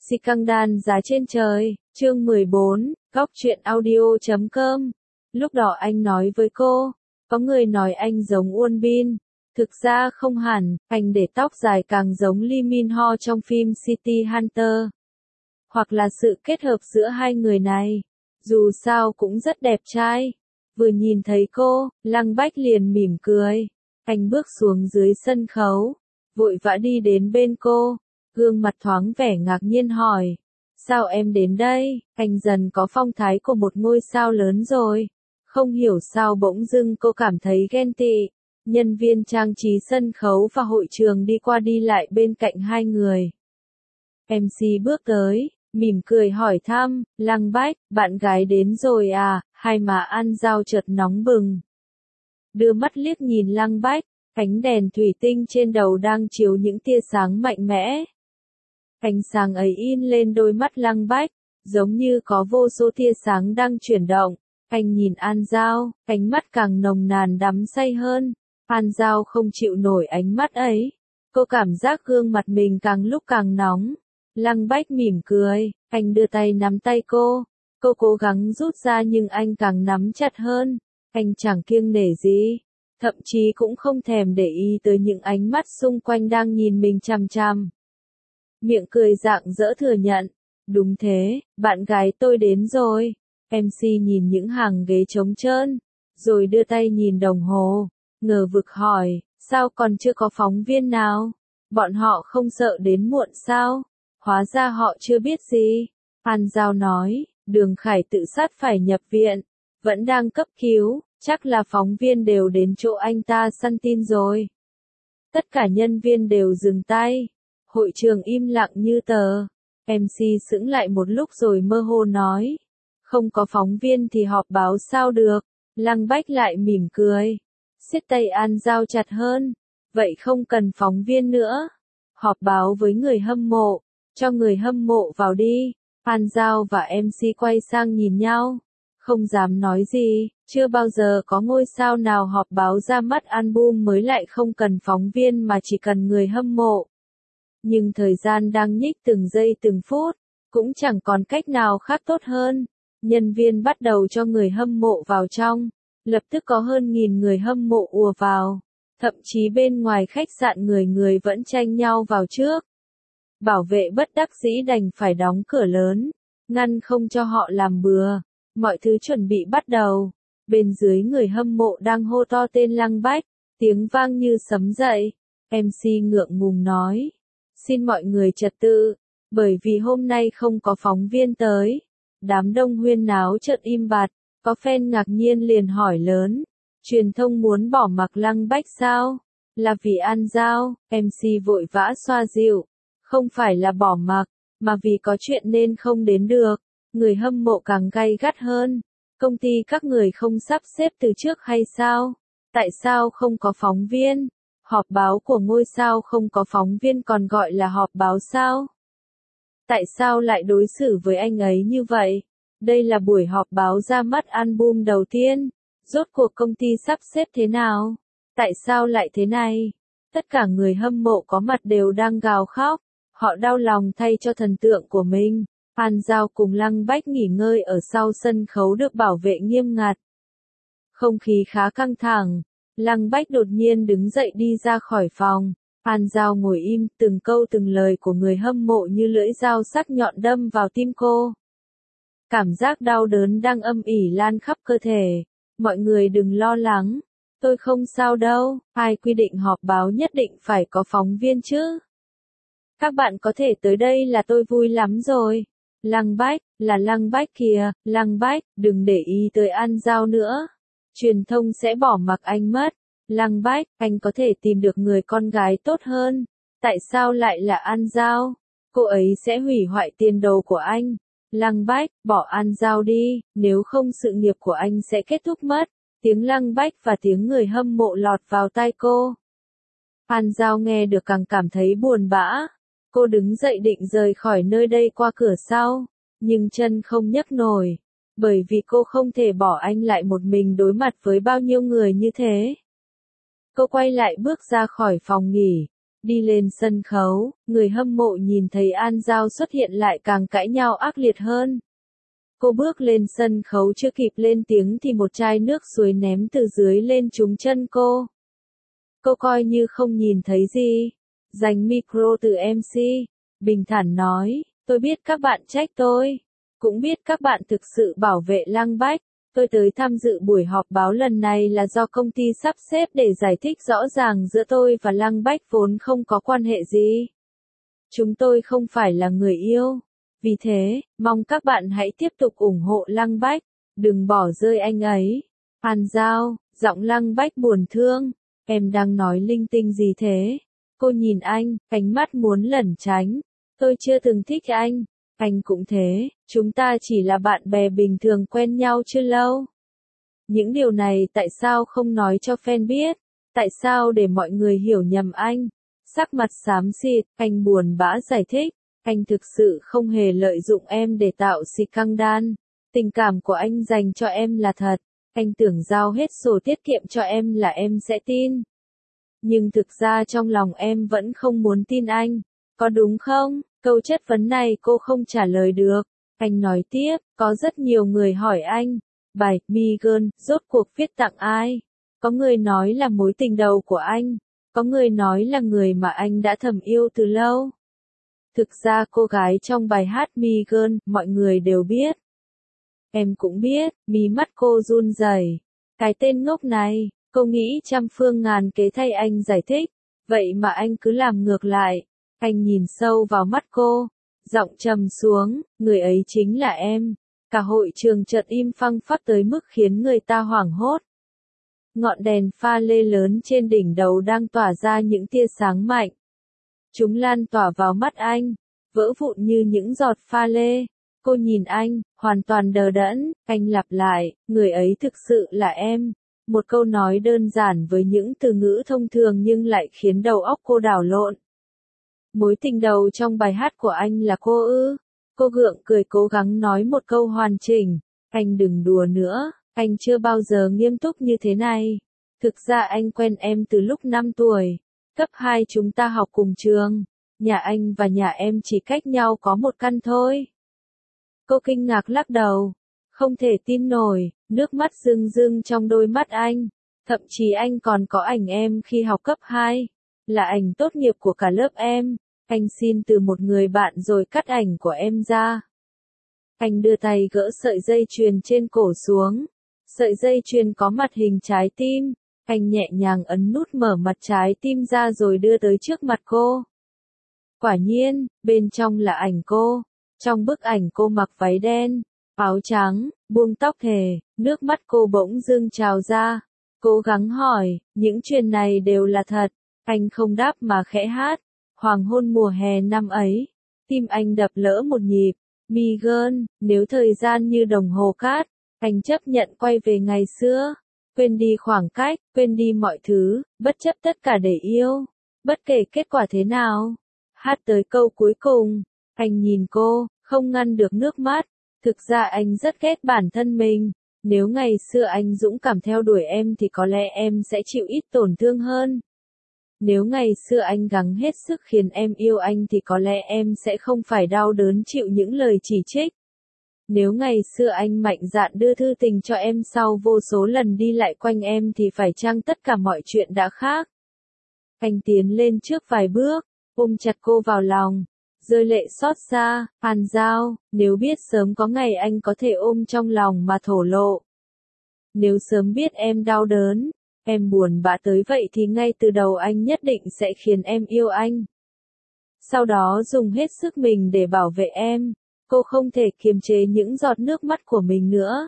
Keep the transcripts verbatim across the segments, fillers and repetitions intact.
xê căng đan giá trên trời, chương mười bốn, góc truyện audio chấm com. Lúc đó anh nói với cô, có người nói anh giống Won Bin. Thực ra không hẳn, anh để tóc dài càng giống Lee Min Ho trong phim City Hunter. Hoặc là sự kết hợp giữa hai người này. Dù sao cũng rất đẹp trai. Vừa nhìn thấy cô, Lăng Bách liền mỉm cười. Anh bước xuống dưới sân khấu, vội vã đi đến bên cô, gương mặt thoáng vẻ ngạc nhiên hỏi. Sao em đến đây? Anh dần có phong thái của một ngôi sao lớn rồi. Không hiểu sao bỗng dưng cô cảm thấy ghen tị. Nhân viên trang trí sân khấu và hội trường đi qua đi lại bên cạnh hai người. em xê bước tới, mỉm cười hỏi thăm, Lăng Bách, bạn gái đến rồi à? Hai má An Giao chợt nóng bừng. Đưa mắt liếc nhìn Lăng Bách, ánh đèn thủy tinh trên đầu đang chiếu những tia sáng mạnh mẽ. Ánh sáng ấy in lên đôi mắt Lăng Bách, giống như có vô số tia sáng đang chuyển động. Anh nhìn An Giao, ánh mắt càng nồng nàn đắm say hơn. An Giao không chịu nổi ánh mắt ấy. Cô cảm giác gương mặt mình càng lúc càng nóng. Lăng Bách mỉm cười, anh đưa tay nắm tay cô. Cô cố gắng rút ra nhưng anh càng nắm chặt hơn. Anh chẳng kiêng nể gì, thậm chí cũng không thèm để ý tới những ánh mắt xung quanh đang nhìn mình chằm chằm. Miệng cười rạng rỡ thừa nhận, đúng thế, bạn gái tôi đến rồi. em xê nhìn những hàng ghế trống trơn, rồi đưa tay nhìn đồng hồ, ngờ vực hỏi, sao còn chưa có phóng viên nào? Bọn họ không sợ đến muộn sao? Hóa ra họ chưa biết gì. An Giao nói, Đường Khải tự sát phải nhập viện, vẫn đang cấp cứu, chắc là phóng viên đều đến chỗ anh ta săn tin rồi. Tất cả nhân viên đều dừng tay, hội trường im lặng như tờ. em xê sững lại một lúc rồi mơ hồ nói, không có phóng viên thì họp báo sao được. Lăng Bách lại mỉm cười, siết tay An Giao chặt hơn, vậy không cần phóng viên nữa. Họp báo với người hâm mộ, cho người hâm mộ vào đi. An Giao và em xê quay sang nhìn nhau, không dám nói gì, chưa bao giờ có ngôi sao nào họp báo ra mắt album mới lại không cần phóng viên mà chỉ cần người hâm mộ. Nhưng thời gian đang nhích từng giây từng phút, cũng chẳng còn cách nào khác tốt hơn. Nhân viên bắt đầu cho người hâm mộ vào trong, lập tức có hơn nghìn người hâm mộ ùa vào. Thậm chí bên ngoài khách sạn người người vẫn tranh nhau vào trước. Bảo vệ bất đắc dĩ đành phải đóng cửa lớn, ngăn không cho họ làm bừa. Mọi thứ chuẩn bị bắt đầu. Bên dưới người hâm mộ đang hô to tên Lăng Bách, tiếng vang như sấm dậy. em xê ngượng ngùng nói, xin mọi người trật tự, bởi vì hôm nay không có phóng viên tới. Đám đông huyên náo chợt im bặt, có fan ngạc nhiên liền hỏi lớn, truyền thông muốn bỏ mặc Lăng Bách sao? Là vì An Giao? em xê vội vã xoa dịu, không phải là bỏ mặc, mà vì có chuyện nên không đến được. Người hâm mộ càng gay gắt hơn, công ty các người không sắp xếp từ trước hay sao? Tại sao không có phóng viên? Họp báo của ngôi sao không có phóng viên còn gọi là họp báo sao? Tại sao lại đối xử với anh ấy như vậy? Đây là buổi họp báo ra mắt album đầu tiên. Rốt cuộc công ty sắp xếp thế nào? Tại sao lại thế này? Tất cả người hâm mộ có mặt đều đang gào khóc. Họ đau lòng thay cho thần tượng của mình. An Giao cùng Lăng Bách nghỉ ngơi ở sau sân khấu được bảo vệ nghiêm ngặt. Không khí khá căng thẳng. Lăng Bách đột nhiên đứng dậy đi ra khỏi phòng. An Giao ngồi im, từng câu từng lời của người hâm mộ như lưỡi dao sắc nhọn đâm vào tim cô. Cảm giác đau đớn đang âm ỉ lan khắp cơ thể. Mọi người đừng lo lắng. Tôi không sao đâu. Ai quy định họp báo nhất định phải có phóng viên chứ? Các bạn có thể tới đây là tôi vui lắm rồi. Lăng Bách, là Lăng Bách kìa, Lăng Bách, đừng để ý tới An Giao nữa. Truyền thông sẽ bỏ mặc anh mất. Lăng Bách, anh có thể tìm được người con gái tốt hơn. Tại sao lại là An Giao? Cô ấy sẽ hủy hoại tiền đồ của anh. Lăng Bách, bỏ An Giao đi, nếu không sự nghiệp của anh sẽ kết thúc mất. Tiếng Lăng Bách và tiếng người hâm mộ lọt vào tai cô. An Giao nghe được càng cảm thấy buồn bã. Cô đứng dậy định rời khỏi nơi đây qua cửa sau, nhưng chân không nhấc nổi, bởi vì cô không thể bỏ anh lại một mình đối mặt với bao nhiêu người như thế. Cô quay lại bước ra khỏi phòng nghỉ, Đi lên sân khấu, người hâm mộ nhìn thấy An Giao xuất hiện lại càng cãi nhau ác liệt hơn. Cô bước lên sân khấu chưa kịp lên tiếng thì một chai nước suối ném từ dưới lên trúng chân cô. Cô coi như không nhìn thấy gì. Giành micro từ em xê, bình thản nói, tôi biết các bạn trách tôi. Cũng biết các bạn thực sự bảo vệ Lăng Bách. Tôi tới tham dự buổi họp báo lần này là do công ty sắp xếp để giải thích rõ ràng giữa tôi và Lăng Bách vốn không có quan hệ gì. Chúng tôi không phải là người yêu. Vì thế, mong các bạn hãy tiếp tục ủng hộ Lăng Bách, đừng bỏ rơi anh ấy. An Giao, giọng Lăng Bách buồn thương, em đang nói linh tinh gì thế? Cô nhìn anh, ánh mắt muốn lẩn tránh. Tôi chưa từng thích anh, anh cũng thế, chúng ta chỉ là bạn bè bình thường quen nhau chưa lâu. Những điều này tại sao không nói cho fan biết? Tại sao để mọi người hiểu nhầm anh? Sắc mặt xám xịt, anh buồn bã giải thích. Anh thực sự không hề lợi dụng em để tạo scandal. Tình cảm của anh dành cho em là thật. Anh tưởng giao hết sổ tiết kiệm cho em là em sẽ tin. Nhưng thực ra trong lòng em vẫn không muốn tin anh. Có đúng không? Câu chất vấn này cô không trả lời được. Anh nói tiếp, có rất nhiều người hỏi anh. Bài, Megan, rốt cuộc viết tặng ai? Có người nói là mối tình đầu của anh. Có người nói là người mà anh đã thầm yêu từ lâu. Thực ra cô gái trong bài hát Megan, mọi người đều biết. Em cũng biết, mí mắt cô run rẩy. Cái tên ngốc này, cô nghĩ trăm phương ngàn kế thay anh giải thích. Vậy mà anh cứ làm ngược lại. Anh nhìn sâu vào mắt cô, giọng trầm xuống, người ấy chính là em. Cả hội trường chợt im phăng phắc tới mức khiến người ta hoảng hốt. Ngọn đèn pha lê lớn trên đỉnh đầu đang tỏa ra những tia sáng mạnh. Chúng lan tỏa vào mắt anh, vỡ vụn như những giọt pha lê. Cô nhìn anh, hoàn toàn đờ đẫn, anh lặp lại, người ấy thực sự là em. Một câu nói đơn giản với những từ ngữ thông thường nhưng lại khiến đầu óc cô đảo lộn. Mối tình đầu trong bài hát của anh là cô ư? Cô gượng cười cố gắng nói một câu hoàn chỉnh. Anh đừng đùa nữa, anh chưa bao giờ nghiêm túc như thế này. Thực ra anh quen em từ lúc năm tuổi. Cấp hai chúng ta học cùng trường. Nhà anh và nhà em chỉ cách nhau có một căn thôi. Cô kinh ngạc lắc đầu. Không thể tin nổi, nước mắt rưng rưng trong đôi mắt anh. Thậm chí anh còn có ảnh em khi học cấp hai. Là ảnh tốt nghiệp của cả lớp em. Anh xin từ một người bạn rồi cắt ảnh của em ra. Anh đưa tay gỡ sợi dây chuyền trên cổ xuống. Sợi dây chuyền có mặt hình trái tim. Anh nhẹ nhàng ấn nút mở mặt trái tim ra rồi đưa tới trước mặt cô. Quả nhiên, bên trong là ảnh cô. Trong bức ảnh cô mặc váy đen, áo trắng, buông tóc thề, nước mắt cô bỗng dưng trào ra. Cố gắng hỏi, những chuyện này đều là thật. Anh không đáp mà khẽ hát. Hoàng hôn mùa hè năm ấy. Tim anh đập lỡ một nhịp. Megan, nếu thời gian như đồng hồ cát, anh chấp nhận quay về ngày xưa. Quên đi khoảng cách, quên đi mọi thứ, bất chấp tất cả để yêu. Bất kể kết quả thế nào. Hát tới câu cuối cùng, anh nhìn cô, không ngăn được nước mắt. Thực ra anh rất ghét bản thân mình. Nếu ngày xưa anh dũng cảm theo đuổi em thì có lẽ em sẽ chịu ít tổn thương hơn. Nếu ngày xưa anh gắng hết sức khiến em yêu anh thì có lẽ em sẽ không phải đau đớn chịu những lời chỉ trích. Nếu ngày xưa anh mạnh dạn đưa thư tình cho em sau vô số lần đi lại quanh em thì phải chăng tất cả mọi chuyện đã khác. Anh tiến lên trước vài bước, ôm chặt cô vào lòng, rơi lệ xót xa. An Giao, nếu biết sớm có ngày anh có thể ôm trong lòng mà thổ lộ. Nếu sớm biết em đau đớn, em buồn bã tới vậy thì ngay từ đầu anh nhất định sẽ khiến em yêu anh. Sau đó dùng hết sức mình để bảo vệ em. Cô không thể kiềm chế những giọt nước mắt của mình nữa.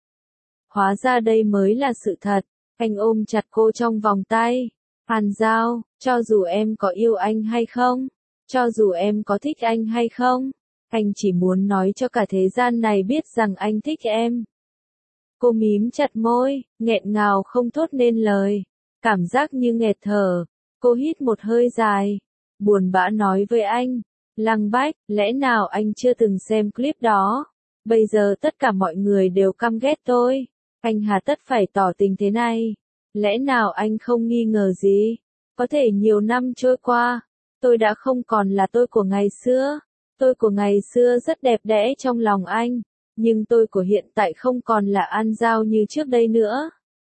Hóa ra đây mới là sự thật. Anh ôm chặt cô trong vòng tay. An Giao, cho dù em có yêu anh hay không, cho dù em có thích anh hay không, anh chỉ muốn nói cho cả thế gian này biết rằng anh thích em. Cô mím chặt môi, nghẹn ngào không thốt nên lời. Cảm giác như nghẹt thở. Cô hít một hơi dài. Buồn bã nói với anh. Lăng Bách, lẽ nào anh chưa từng xem clip đó? Bây giờ tất cả mọi người đều căm ghét tôi. Anh hà tất phải tỏ tình thế này? Lẽ nào anh không nghi ngờ gì? Có thể nhiều năm trôi qua, tôi đã không còn là tôi của ngày xưa. Tôi của ngày xưa rất đẹp đẽ trong lòng anh, nhưng tôi của hiện tại không còn là An Giao như trước đây nữa.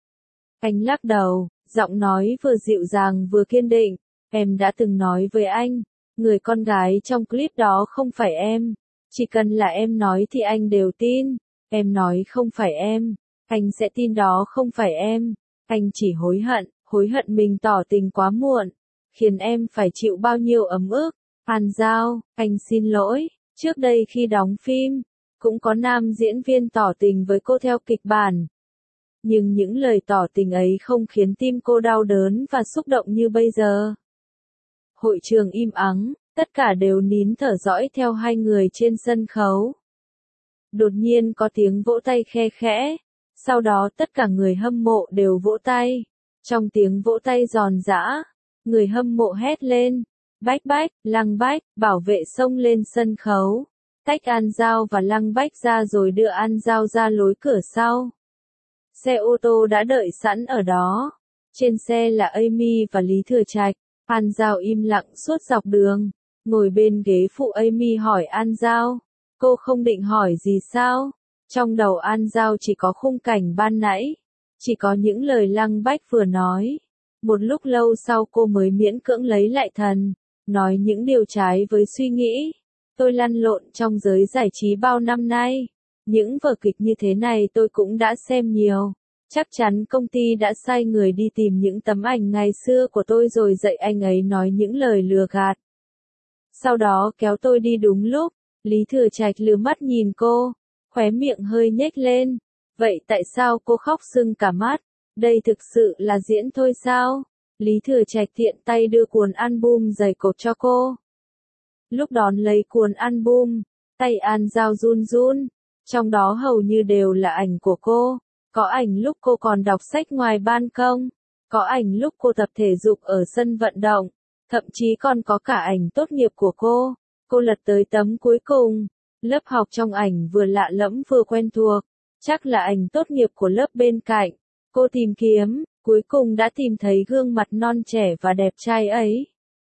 Anh lắc đầu, giọng nói vừa dịu dàng vừa kiên định. Em đã từng nói với anh, người con gái trong clip đó không phải em. Chỉ cần là em nói thì anh đều tin. Em nói không phải em, anh sẽ tin đó không phải em. Anh chỉ hối hận, hối hận mình tỏ tình quá muộn, khiến em phải chịu bao nhiêu ấm ức. An Giao, anh xin lỗi, trước đây khi đóng phim, cũng có nam diễn viên tỏ tình với cô theo kịch bản. Nhưng những lời tỏ tình ấy không khiến tim cô đau đớn và xúc động như bây giờ. Hội trường im ắng, tất cả đều nín thở dõi theo hai người trên sân khấu. Đột nhiên có tiếng vỗ tay khe khẽ, sau đó tất cả người hâm mộ đều vỗ tay. Trong tiếng vỗ tay giòn giã, người hâm mộ hét lên, Bách Bách, Lăng Bách, bảo vệ xông lên sân khấu, tách An Giao và Lăng Bách ra rồi đưa An Giao ra lối cửa sau. Xe ô tô đã đợi sẵn ở đó, trên xe là Amy và Lý Thừa Trạch. An Giao im lặng suốt dọc đường, ngồi bên ghế phụ. Amy hỏi An Giao, cô không định hỏi gì sao? Trong đầu An Giao chỉ có khung cảnh ban nãy, chỉ có những lời Lăng Bách vừa nói. Một lúc lâu sau cô mới miễn cưỡng lấy lại thần, nói những điều trái với suy nghĩ. Tôi lăn lộn trong giới giải trí bao năm nay, những vở kịch như thế này tôi cũng đã xem nhiều. Chắc chắn công ty đã sai người đi tìm những tấm ảnh ngày xưa của tôi rồi dạy anh ấy nói những lời lừa gạt. Sau đó kéo tôi đi đúng lúc. Lý Thừa Trạch lừa mắt nhìn cô, khóe miệng hơi nhếch lên. Vậy tại sao cô khóc sưng cả mắt? Đây thực sự là diễn thôi sao? Lý Thừa Trạch tiện tay đưa cuốn album dày cộp cho cô. Lúc đón lấy cuốn album, tay An Giao run run, trong đó hầu như đều là ảnh của cô. Có ảnh lúc cô còn đọc sách ngoài ban công, có ảnh lúc cô tập thể dục ở sân vận động, thậm chí còn có cả ảnh tốt nghiệp của cô. Cô lật tới tấm cuối cùng, lớp học trong ảnh vừa lạ lẫm vừa quen thuộc, chắc là ảnh tốt nghiệp của lớp bên cạnh. Cô tìm kiếm, cuối cùng đã tìm thấy gương mặt non trẻ và đẹp trai ấy.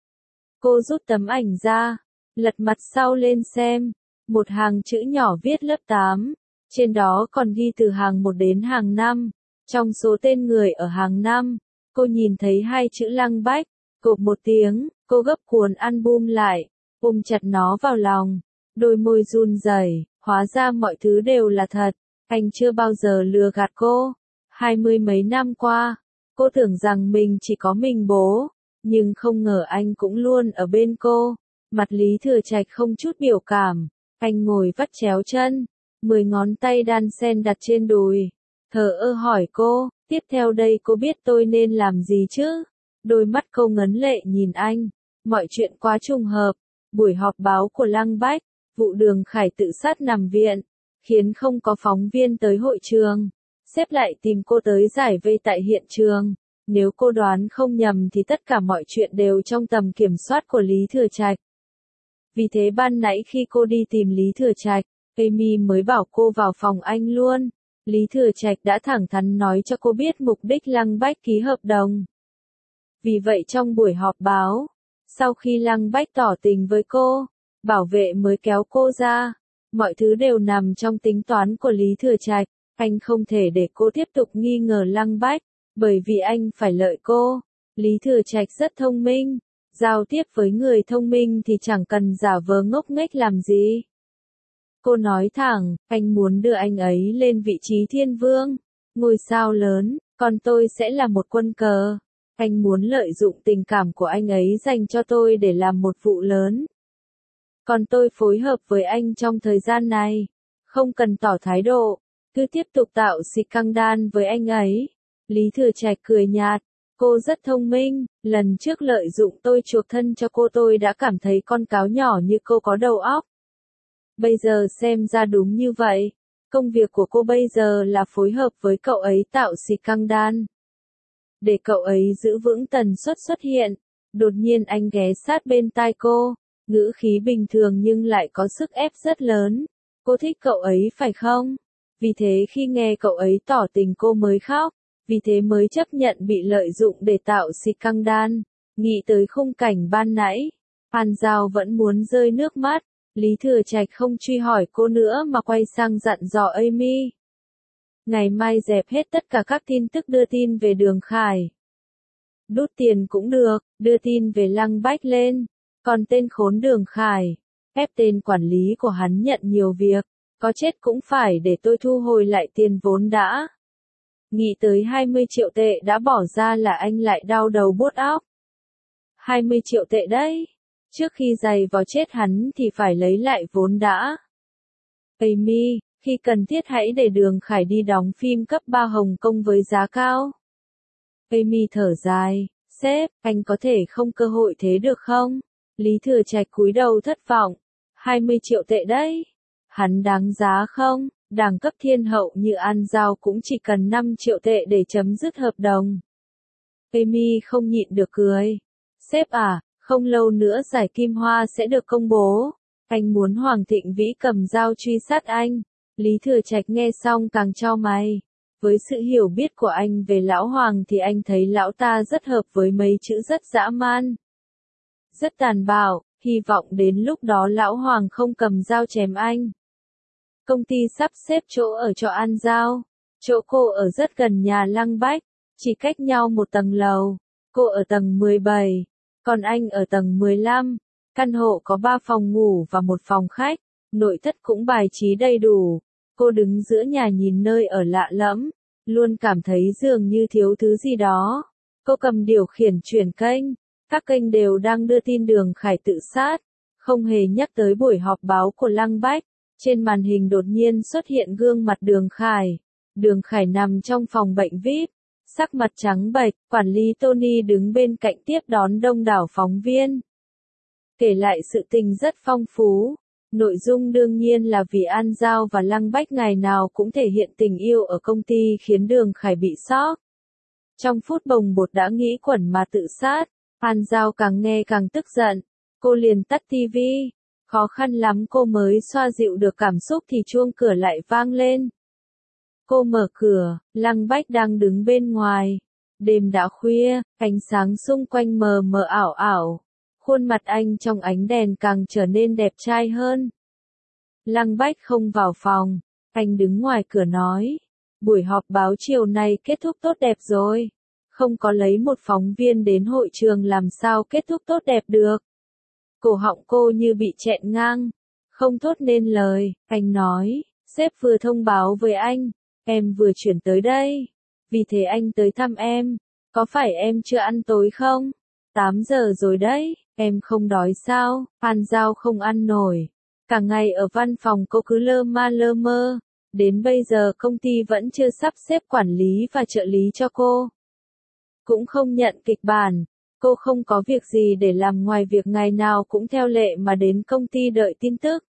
Cô rút tấm ảnh ra, lật mặt sau lên xem, một hàng chữ nhỏ viết lớp tám. Trên đó còn ghi từ hàng một đến hàng năm. Trong số tên người ở hàng năm, cô nhìn thấy hai chữ Lăng Bách. Cộp một tiếng, cô gấp cuốn album lại, ôm chặt nó vào lòng. Đôi môi run rẩy, hóa ra mọi thứ đều là thật. Anh chưa bao giờ lừa gạt cô. Hai mươi mấy năm qua, cô tưởng rằng mình chỉ có mình bố, nhưng không ngờ anh cũng luôn ở bên cô. Mặt Lý Thừa Trạch không chút biểu cảm, anh ngồi vắt chéo chân. Mười ngón tay đan sen đặt trên đùi, thờ ơ hỏi cô, tiếp theo đây cô biết tôi nên làm gì chứ? Đôi mắt cô ngấn lệ nhìn anh, mọi chuyện quá trùng hợp, buổi họp báo của Lăng Bách, vụ Đường Khải tự sát nằm viện, khiến không có phóng viên tới hội trường, xếp lại tìm cô tới giải vây tại hiện trường. Nếu cô đoán không nhầm thì tất cả mọi chuyện đều trong tầm kiểm soát của Lý Thừa Trạch. Vì thế ban nãy khi cô đi tìm Lý Thừa Trạch, Amy mới bảo cô vào phòng anh luôn. Lý Thừa Trạch đã thẳng thắn nói cho cô biết mục đích Lăng Bách ký hợp đồng. Vì vậy trong buổi họp báo, sau khi Lăng Bách tỏ tình với cô, bảo vệ mới kéo cô ra. Mọi thứ đều nằm trong tính toán của Lý Thừa Trạch. Anh không thể để cô tiếp tục nghi ngờ Lăng Bách, bởi vì anh phải lợi cô. Lý Thừa Trạch rất thông minh. Giao tiếp với người thông minh thì chẳng cần giả vờ ngốc nghếch làm gì. Cô nói thẳng, anh muốn đưa anh ấy lên vị trí thiên vương, ngôi sao lớn, còn tôi sẽ là một quân cờ. Anh muốn lợi dụng tình cảm của anh ấy dành cho tôi để làm một vụ lớn. Còn tôi phối hợp với anh trong thời gian này, không cần tỏ thái độ, cứ tiếp tục tạo scandal với anh ấy. Lý Thừa Trạch cười nhạt, cô rất thông minh, lần trước lợi dụng tôi chuộc thân cho cô tôi đã cảm thấy con cáo nhỏ như cô có đầu óc. Bây giờ xem ra đúng như vậy, công việc của cô bây giờ là phối hợp với cậu ấy tạo scandal. Để cậu ấy giữ vững tần suất xuất hiện, đột nhiên anh ghé sát bên tai cô, ngữ khí bình thường nhưng lại có sức ép rất lớn. Cô thích cậu ấy phải không? Vì thế khi nghe cậu ấy tỏ tình cô mới khóc, vì thế mới chấp nhận bị lợi dụng để tạo scandal. Nghĩ tới khung cảnh ban nãy, An Giao vẫn muốn rơi nước mắt, Lý Thừa Trạch không truy hỏi cô nữa mà quay sang dặn dò Amy. Ngày mai dẹp hết tất cả các tin tức đưa tin về Đường Khải. Đút tiền cũng được, đưa tin về Lăng Bách lên, còn tên khốn Đường Khải, ép tên quản lý của hắn nhận nhiều việc, có chết cũng phải để tôi thu hồi lại tiền vốn đã. Nghĩ tới hai mươi triệu tệ đã bỏ ra là anh lại đau đầu buốt óc. hai mươi triệu tệ đấy, trước khi giày vào chết hắn thì phải lấy lại vốn đã. Amy, khi cần thiết hãy để Đường Khải đi đóng phim cấp ba Hồng Kông với giá cao. Amy thở dài, sếp, anh có thể không cơ hội thế được không? Lý Thừa Trạch cúi đầu thất vọng. hai mươi triệu tệ đấy. Hắn đáng giá không? Đẳng cấp thiên hậu như An Giao cũng chỉ cần năm triệu tệ để chấm dứt hợp đồng. Amy không nhịn được cười. Sếp à, không lâu nữa giải Kim Hoa sẽ được công bố. Anh muốn Hoàng Thịnh Vĩ cầm dao truy sát anh. Lý Thừa Trạch nghe xong càng chau mày. Với sự hiểu biết của anh về lão Hoàng thì anh thấy lão ta rất hợp với mấy chữ rất dã man. Rất tàn bạo, hy vọng đến lúc đó lão Hoàng không cầm dao chém anh. Công ty sắp xếp chỗ ở cho An Giao. Chỗ cô ở rất gần nhà Lăng Bách, chỉ cách nhau một tầng lầu. Cô ở tầng mười bảy, còn anh ở tầng mười lăm. Căn hộ có ba phòng ngủ và một phòng khách, nội thất cũng bài trí đầy đủ. Cô đứng giữa nhà nhìn nơi ở lạ lẫm, luôn cảm thấy dường như thiếu thứ gì đó. Cô cầm điều khiển chuyển kênh, các kênh đều đang đưa tin Đường Khải tự sát, không hề nhắc tới buổi họp báo của Lăng Bách. Trên màn hình đột nhiên xuất hiện gương mặt Đường Khải. Đường Khải nằm trong phòng bệnh vi ai pi, sắc mặt trắng bệch, quản lý Tony đứng bên cạnh tiếp đón đông đảo phóng viên. Kể lại sự tình rất phong phú. Nội dung đương nhiên là vì An Giao và Lăng Bách ngày nào cũng thể hiện tình yêu ở công ty khiến Đường Khải bị sốc. Trong phút bồng bột đã nghĩ quẩn mà tự sát, An Giao càng nghe càng tức giận. Cô liền tắt tivi. Khó khăn lắm cô mới xoa dịu được cảm xúc thì chuông cửa lại vang lên. Cô mở cửa, Lăng Bách đang đứng bên ngoài. Đêm đã khuya, ánh sáng xung quanh mờ mờ ảo ảo. Khuôn mặt anh trong ánh đèn càng trở nên đẹp trai hơn. Lăng Bách không vào phòng, anh đứng ngoài cửa nói. Buổi họp báo chiều nay kết thúc tốt đẹp rồi. Không có lấy một phóng viên đến hội trường làm sao kết thúc tốt đẹp được. Cổ họng cô như bị chẹn ngang, không thốt nên lời. Anh nói, sếp vừa thông báo với anh, em vừa chuyển tới đây. Vì thế anh tới thăm em. Có phải em chưa ăn tối không? tám giờ rồi đấy, em không đói sao? An Giao không ăn nổi. Cả ngày ở văn phòng cô cứ lơ ma lơ mơ. Đến bây giờ công ty vẫn chưa sắp xếp quản lý và trợ lý cho cô. Cũng không nhận kịch bản. Cô không có việc gì để làm ngoài việc ngày nào cũng theo lệ mà đến công ty đợi tin tức.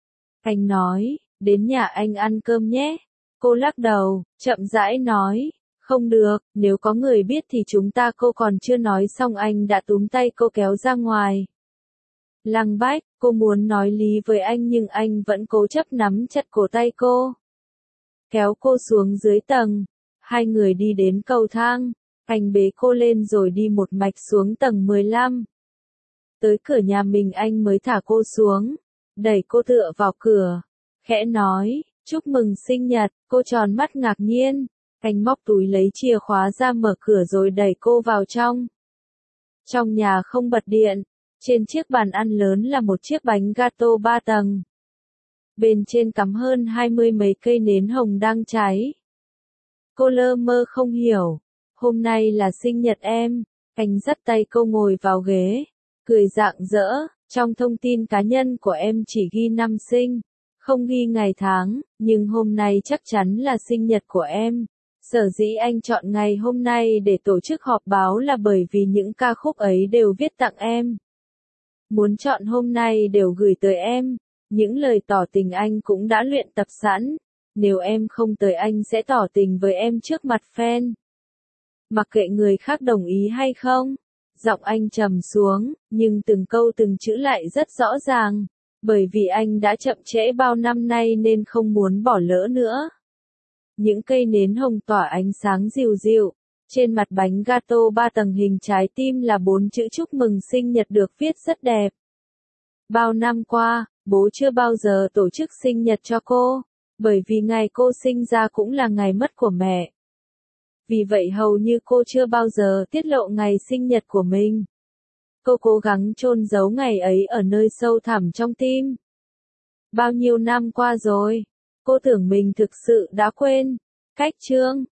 Anh nói, đến nhà anh ăn cơm nhé. Cô lắc đầu, chậm rãi nói, không được, nếu có người biết thì chúng ta. Cô còn chưa nói xong anh đã túm tay cô kéo ra ngoài. Lăng Bách, cô muốn nói lý với anh nhưng anh vẫn cố chấp nắm chặt cổ tay cô. Kéo cô xuống dưới tầng. Hai người đi đến cầu thang. Anh bế cô lên rồi đi một mạch xuống tầng mười lăm. Tới cửa nhà mình anh mới thả cô xuống. Đẩy cô tựa vào cửa. Khẽ nói, chúc mừng sinh nhật. Cô tròn mắt ngạc nhiên. Anh móc túi lấy chìa khóa ra mở cửa rồi đẩy cô vào trong. Trong nhà không bật điện. Trên chiếc bàn ăn lớn là một chiếc bánh gato ba tầng. Bên trên cắm hơn hai mươi mấy cây nến hồng đang cháy. Cô lơ mơ không hiểu. Hôm nay là sinh nhật em. Anh dắt tay cô ngồi vào ghế. Cười rạng rỡ. Trong thông tin cá nhân của em chỉ ghi năm sinh. Không ghi ngày tháng. Nhưng hôm nay chắc chắn là sinh nhật của em. Sở dĩ anh chọn ngày hôm nay để tổ chức họp báo là bởi vì những ca khúc ấy đều viết tặng em. Muốn chọn hôm nay đều gửi tới em. Những lời tỏ tình anh cũng đã luyện tập sẵn. Nếu em không tới anh sẽ tỏ tình với em trước mặt fan. Mặc kệ người khác đồng ý hay không. Giọng anh trầm xuống, nhưng từng câu từng chữ lại rất rõ ràng. Bởi vì anh đã chậm trễ bao năm nay nên không muốn bỏ lỡ nữa. Những cây nến hồng tỏa ánh sáng dịu dịu. Trên mặt bánh gato ba tầng hình trái tim là bốn chữ chúc mừng sinh nhật được viết rất đẹp. Bao năm qua, bố chưa bao giờ tổ chức sinh nhật cho cô, bởi vì ngày cô sinh ra cũng là ngày mất của mẹ. Vì vậy hầu như cô chưa bao giờ tiết lộ ngày sinh nhật của mình. Cô cố gắng chôn giấu ngày ấy ở nơi sâu thẳm trong tim. Bao nhiêu năm qua rồi, cô tưởng mình thực sự đã quên. Cách chương